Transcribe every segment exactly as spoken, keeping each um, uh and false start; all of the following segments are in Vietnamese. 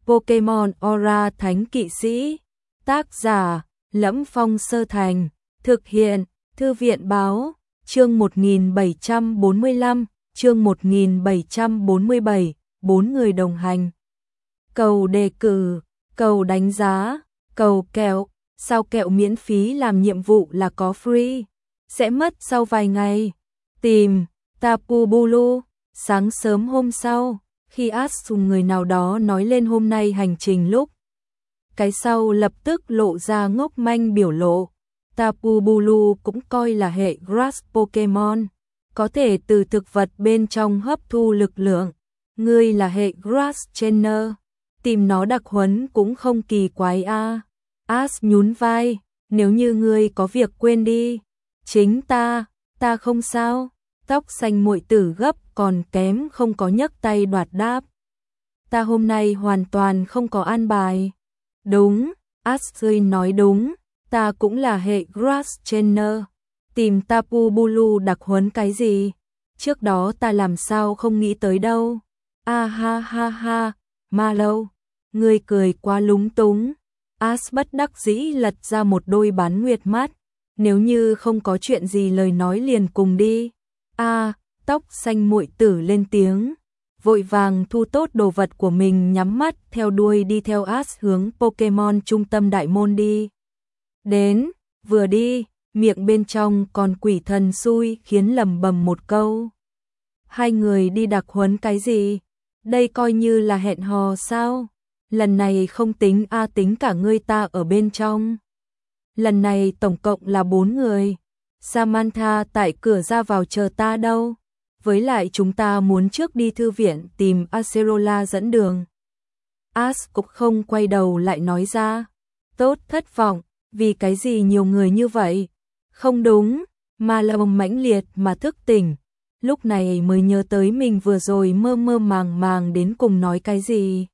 Pokemon Aura Thánh Kỵ Sĩ. Tác giả: Lẫm Phong Sơ Thành. Thực hiện: Thư viện Báo. Chương một nghìn bảy trăm bốn mươi lăm, chương một nghìn bảy trăm bốn mươi bảy, bốn người đồng hành. Cầu đề cử, cầu đánh giá, cầu kẹo, sao kẹo miễn phí làm nhiệm vụ là có free, sẽ mất sau vài ngày. Tìm, Tapu Bulu. Sáng sớm hôm sau, khi Ash cùng người nào đó nói lên hôm nay hành trình lúc, cái sau lập tức lộ ra ngốc manh biểu lộ. Tapu Bulu cũng coi là hệ Grass Pokemon, có thể từ thực vật bên trong hấp thu lực lượng. Ngươi là hệ Grass Trainer, tìm nó đặc huấn cũng không kỳ quái a. À. Ash nhún vai, nếu như ngươi có việc quên đi. Chính ta, ta không sao. Tóc xanh muội tử gấp còn kém không có nhấc tay đoạt đáp. Ta hôm nay hoàn toàn không có an bài. Đúng, Ashley nói đúng, ta cũng là hệ Grass Trainer. Tìm Tapu Bulu đặc huấn cái gì? Trước đó ta làm sao không nghĩ tới đâu. A ha ha ha, Mallow, ngươi cười quá lúng túng. Ash bất đắc dĩ lật ra một đôi bán nguyệt mắt. Nếu như không có chuyện gì lời nói liền cùng đi. A, à, tóc xanh muội tử lên tiếng, vội vàng thu tốt đồ vật của mình, nhắm mắt theo đuôi đi theo Ash hướng Pokemon trung tâm đại môn đi. Đến, vừa đi, miệng bên trong còn quỷ thần xui khiến lầm bầm một câu. Hai người đi đặc huấn cái gì? Đây coi như là hẹn hò sao? Lần này không tính a à, tính cả ngươi ta ở bên trong. Lần này tổng cộng là bốn người. Samantha tại cửa ra vào chờ ta đâu. Với lại chúng ta muốn trước đi thư viện tìm Acerola dẫn đường. Ash cũng không quay đầu lại nói ra. Tốt, thất vọng, vì cái gì nhiều người như vậy? Không đúng, mà là mãnh liệt mà thức tỉnh. Lúc này mới nhớ tới mình vừa rồi mơ mơ màng màng đến cùng nói cái gì.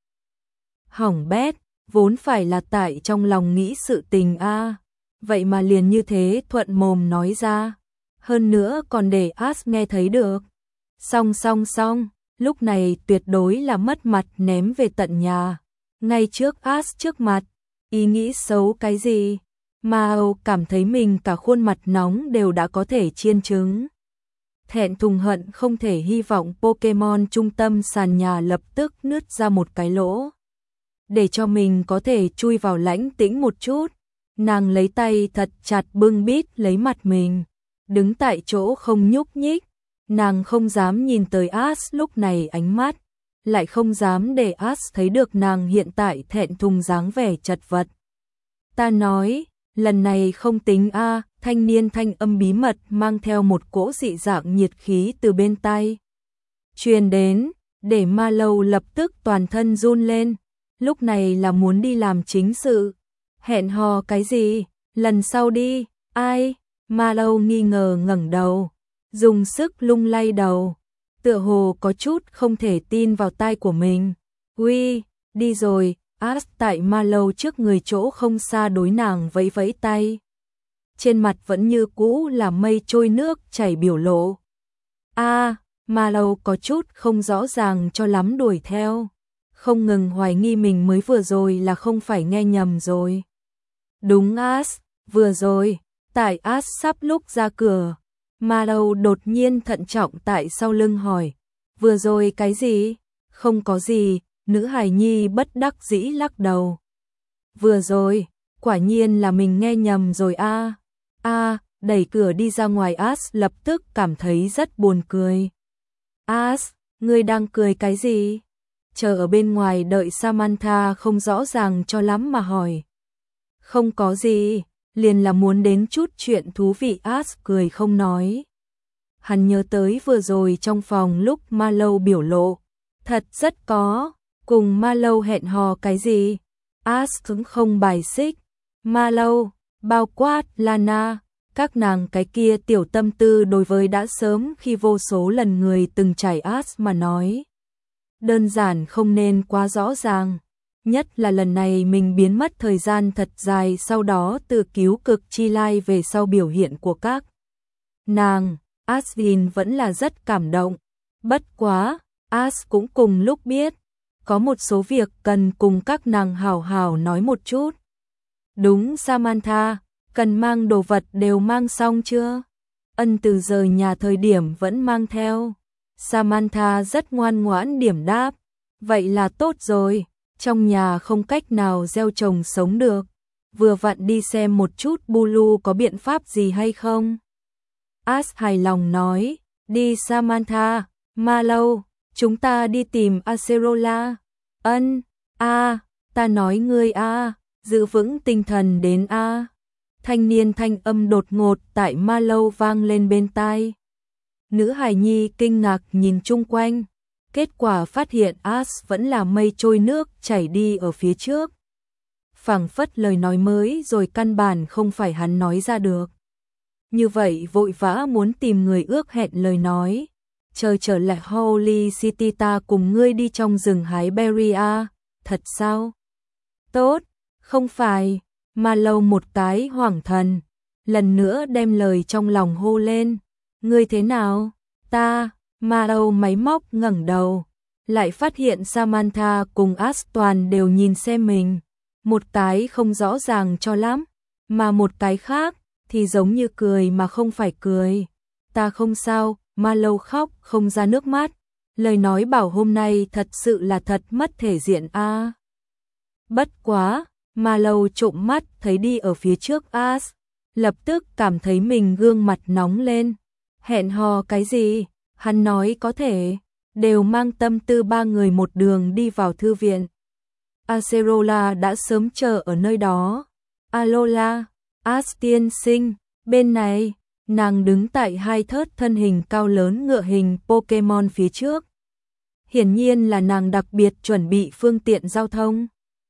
Hỏng bét, vốn phải là tại trong lòng nghĩ sự tình a. À. Vậy mà liền như thế thuận mồm nói ra, hơn nữa còn để Ash nghe thấy được. Song song song, lúc này tuyệt đối là mất mặt ném về tận nhà, ngay trước Ash trước mặt. Ý nghĩ xấu cái gì? Mao cảm thấy mình cả khuôn mặt nóng đều đã có thể chiên trứng. Thẹn thùng hận không thể hy vọng Pokemon trung tâm sàn nhà lập tức nứt ra một cái lỗ, để cho mình có thể chui vào lãnh tĩnh một chút. Nàng lấy tay thật chặt bưng bít lấy mặt mình, đứng tại chỗ không nhúc nhích. Nàng không dám nhìn tới Ash lúc này ánh mắt, lại không dám để Ash thấy được nàng hiện tại thẹn thùng dáng vẻ chật vật. Ta nói, lần này không tính a. À, thanh niên thanh âm bí mật mang theo một cỗ dị dạng nhiệt khí từ bên tai truyền đến, để Mallow lập tức toàn thân run lên. Lúc này là muốn đi làm chính sự. Hẹn hò cái gì? Lần sau đi. Ai? Mallow nghi ngờ ngẩng đầu, dùng sức lung lay đầu, tựa hồ có chút không thể tin vào tai của mình. Uy, đi rồi. Ash tại Mallow trước người chỗ không xa đối nàng vẫy vẫy tay. Trên mặt vẫn như cũ là mây trôi nước chảy biểu lộ. A, à, Mallow có chút không rõ ràng cho lắm đuổi theo, không ngừng hoài nghi mình mới vừa rồi là không phải nghe nhầm rồi. Đúng Ash, vừa rồi, tại Ash sắp lúc ra cửa, Mallow đột nhiên thận trọng tại sau lưng hỏi, vừa rồi cái gì? Không có gì, nữ hài nhi bất đắc dĩ lắc đầu. Vừa rồi, quả nhiên là mình nghe nhầm rồi a. À. A, à, đẩy cửa đi ra ngoài Ash lập tức cảm thấy rất buồn cười. Ash, ngươi đang cười cái gì? Chờ ở bên ngoài đợi Samantha không rõ ràng cho lắm mà hỏi. Không có gì, liền là muốn đến chút chuyện thú vị. Ash cười không nói. Hắn nhớ tới vừa rồi trong phòng lúc Mallow biểu lộ, thật rất có, cùng Mallow hẹn hò cái gì? Ash cũng không bài xích. Mallow, bao quát Lana, các nàng cái kia tiểu tâm tư đối với đã sớm khi vô số lần người từng trải Ash mà nói. Đơn giản không nên quá rõ ràng. Nhất là lần này mình biến mất thời gian thật dài, sau đó tự cứu cực chi lai về sau biểu hiện của các nàng, Ashley vẫn là rất cảm động. Bất quá, Ash cũng cùng lúc biết, có một số việc cần cùng các nàng hảo hảo nói một chút. Đúng Samantha, cần mang đồ vật đều mang xong chưa? Ân từ rời nhà thời điểm vẫn mang theo. Samantha rất ngoan ngoãn điểm đáp. Vậy là tốt rồi, trong nhà không cách nào gieo trồng sống được. Vừa vặn đi xem một chút Bulu có biện pháp gì hay không. Ash hài lòng nói, đi Samantha, Marlowe, chúng ta đi tìm Acerola. Ân, a, ta nói ngươi a, giữ vững tinh thần đến a. Thanh niên thanh âm đột ngột tại Marlowe vang lên bên tai. Nữ hài nhi kinh ngạc nhìn chung quanh, kết quả phát hiện Ash vẫn là mây trôi nước chảy đi ở phía trước. Phảng phất lời nói mới rồi căn bản không phải hắn nói ra được. Như vậy vội vã muốn tìm người ước hẹn lời nói. Chờ trở lại Holy City ta cùng ngươi đi trong rừng hái berry a, thật sao? Tốt, không phải, mà lâu một cái hoảng thần, lần nữa đem lời trong lòng hô lên. Ngươi thế nào? Ta, mà đầu máy móc ngẩng đầu, lại phát hiện Samantha cùng Aston đều nhìn xem mình. Một cái không rõ ràng cho lắm, mà một cái khác thì giống như cười mà không phải cười. Ta không sao, mà lâu khóc không ra nước mắt. Lời nói bảo hôm nay thật sự là thật mất thể diện a. À. Bất quá, mà lâu trộm mắt thấy đi ở phía trước Ash, lập tức cảm thấy mình gương mặt nóng lên. Hẹn hò cái gì? Hắn nói có thể, đều mang tâm tư ba người một đường đi vào thư viện. Acerola đã sớm chờ ở nơi đó. Alola, Ash tiên sinh, bên này, nàng đứng tại hai thớt thân hình cao lớn ngựa hình Pokemon phía trước. Hiển nhiên là nàng đặc biệt chuẩn bị phương tiện giao thông.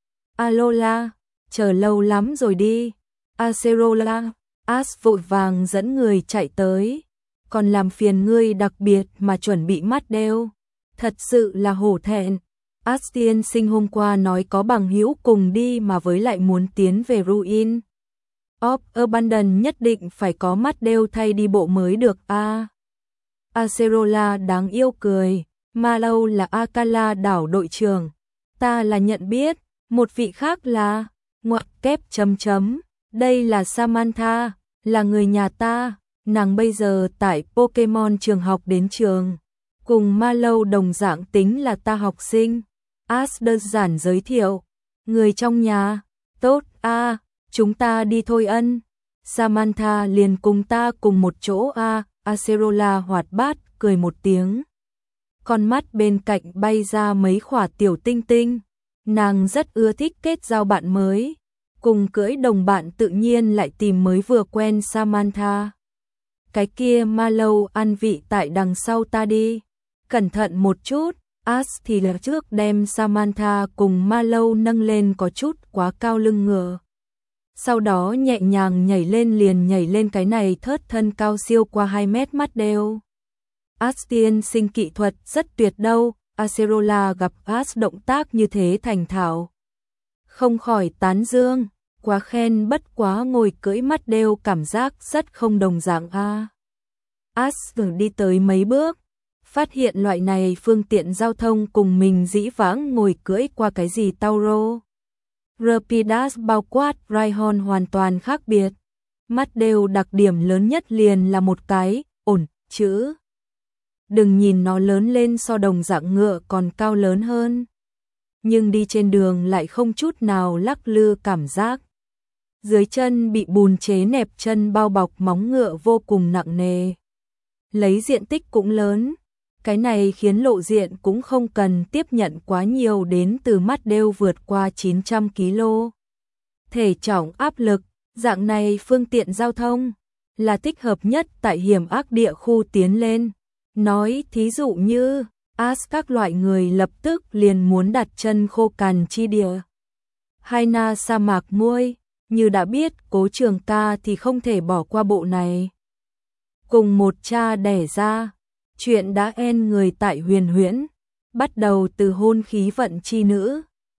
Alola, chờ lâu lắm rồi đi. Acerola, Ash vội vàng dẫn người chạy tới. Còn làm phiền ngươi đặc biệt mà chuẩn bị mắt đeo. Thật sự là hổ thẹn. Ash tiên sinh hôm qua nói có bằng hữu cùng đi mà với lại muốn tiến về Ruin of Abandon nhất định phải có mắt đeo thay đi bộ mới được a. À. Acerola đáng yêu cười. Marlowe là Akala đảo đội trưởng. Ta là nhận biết. Một vị khác là ngoặc kép chấm chấm. Đây là Samantha, là người nhà ta. Nàng bây giờ tại Pokemon trường học đến trường. Cùng Marlowe đồng dạng tính là ta học sinh. Ash đơn giản giới thiệu. Người trong nhà. Tốt a, à, chúng ta đi thôi ân. Samantha liền cùng ta cùng một chỗ a. À. Acerola hoạt bát cười một tiếng. Con mắt bên cạnh bay ra mấy khỏa tiểu tinh tinh. Nàng rất ưa thích kết giao bạn mới. Cùng cưỡi đồng bạn tự nhiên lại tìm mới vừa quen Samantha. Cái kia Marlowe ăn vị tại đằng sau ta đi. Cẩn thận một chút. Ash thì là trước đem Samantha cùng Marlowe nâng lên có chút quá cao lưng ngựa. Sau đó nhẹ nhàng nhảy lên liền nhảy lên cái này thớt thân cao siêu qua hai mét mắt đeo. Ash tiên sinh kỹ thuật rất tuyệt đâu. Acerola gặp Ash động tác như thế thành thạo. Không khỏi tán dương. Quá khen bất quá ngồi cưỡi mắt đeo cảm giác rất không đồng dạng a. Ash đi tới mấy bước. Phát hiện loại này phương tiện giao thông cùng mình dĩ vãng ngồi cưỡi qua cái gì Tauro. Rapidas bao quát Rhyhorn hoàn toàn khác biệt. Mắt đeo đặc điểm lớn nhất liền là một cái, ổn, chữ. Đừng nhìn nó lớn lên so đồng dạng ngựa còn cao lớn hơn. Nhưng đi trên đường lại không chút nào lắc lư cảm giác. Dưới chân bị bùn chế nẹp chân bao bọc móng ngựa vô cùng nặng nề. Lấy diện tích cũng lớn. Cái này khiến lộ diện cũng không cần tiếp nhận quá nhiều đến từ mắt đeo vượt qua chín trăm ki lô gam. Thể trọng áp lực, dạng này phương tiện giao thông là thích hợp nhất tại hiểm ác địa khu tiến lên. Nói thí dụ như Ash các loại người lập tức liền muốn đặt chân khô cằn chi địa. Haina sa mạc muôi, như đã biết Cố Trường Ca thì không thể bỏ qua bộ này. Cùng một cha đẻ ra, chuyện đã en người tại huyền huyễn, bắt đầu từ hôn khí vận chi nữ,